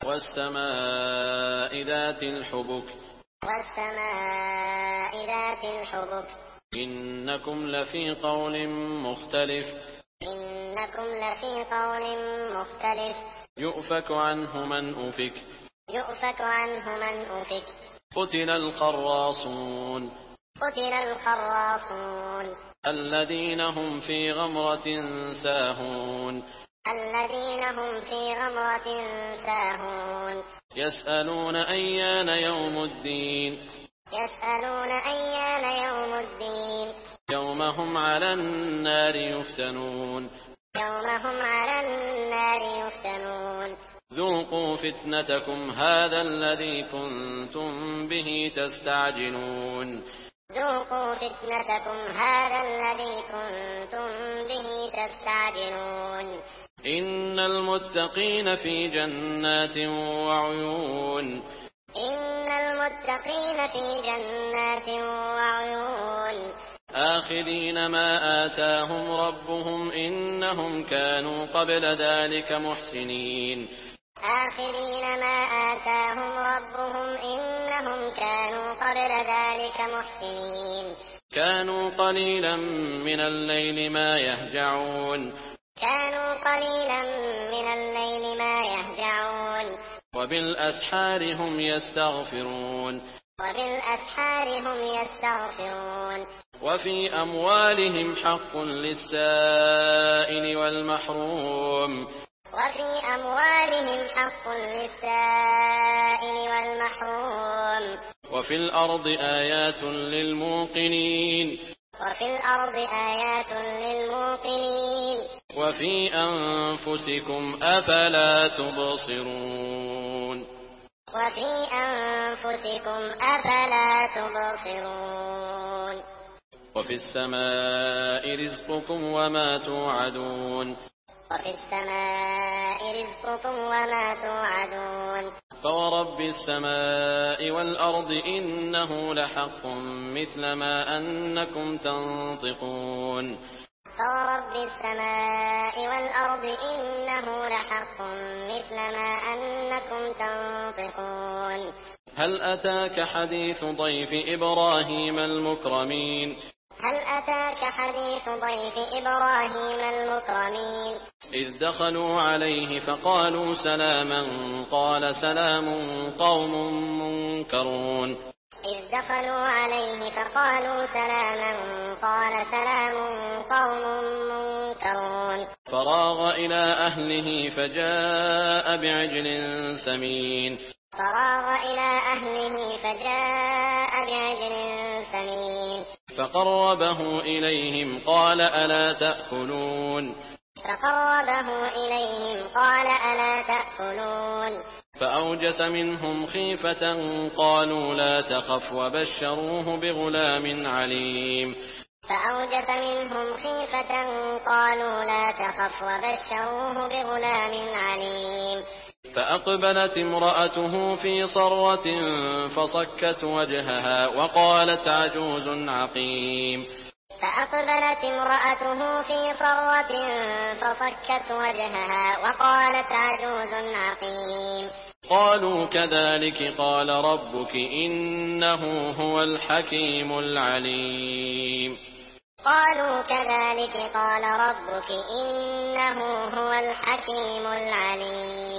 والسماء ذات الحبك والسماء ذات الحبك إنكم لفي قول مختلف إنكم لفي قول مختلف يؤفك عنه من أفك يؤفك عنه من أفك قتل الخراصون قتل الخراصون الذين هم في غمرة ساهون الذين هم في غمرة ساهون يسألون أيان يوم الدين يسألون أيان يوم الدين يوم هم على النار يفتنون يوم هم على النار يفتنون ذوقوا فتنتكم هذا الذي كنتم به تستعجلون ذوقوا فتنتكم هذا الذي كنتم به تستعجلون إن المتقين في جنات وعيون إن المتقين في جنات وعيون آخذين ما آتاهم ربهم إنهم كانوا قبل ذلك محسنين آخذين ما آتاهم ربهم إنهم كانوا قبل ذلك محسنين كانوا قليلا من الليل ما يهجعون كانوا قليلا من الليل ما يهجعون وبالأسحار هم يستغفرون وبالأسحار هم يستغفرون وفي أموالهم حق للسائل والمحروم وفي أموالهم حق للسائل والمحروم وفي الأرض آيات للموقنين وفي الأرض آيات للموقنين وفي أنفسكم أفلا تبصرون وفي أنفسكم أفلا تبصرون وفي السماء رزقكم وما توعدون وفي السماء رزقكم وما توعدون فورب السماء والأرض إنه لحق مثل ما أنكم تنطقون فورب السماء والأرض إنه لحق مثل ما أنكم تنطقون هل أتاك حديث ضيف إبراهيم المكرمين هل أتاك حديث ضيف إبراهيم المكرمين إذ دخلوا عليه فقالوا سلاما قال سلام قوم منكرون إذ دخلوا عليه فقالوا سلاما قال سلام قوم منكرون فراغ إلى أهله فجاء بعجل سمين فراغ إلى أهله فجاء بعجل سمين فقربه إليهم قال ألا تأكلون فقربه إليهم قال ألا تأكلون فأوجس منهم خيفة قالوا لا تخف وبشروه بغلام عليم فأوجس منهم خيفة قالوا لا تخف وبشروه بغلام عليم فأقبلت امرأته في صرة فصكت وجهها وقالت عجوز عقيم فأقبلت امرأته في صرة فصكت وجهها وقالت عجوز عقيم قالوا كذلك قال ربك إنه هو الحكيم العليم قالوا كذلك قال ربك إنه هو الحكيم العليم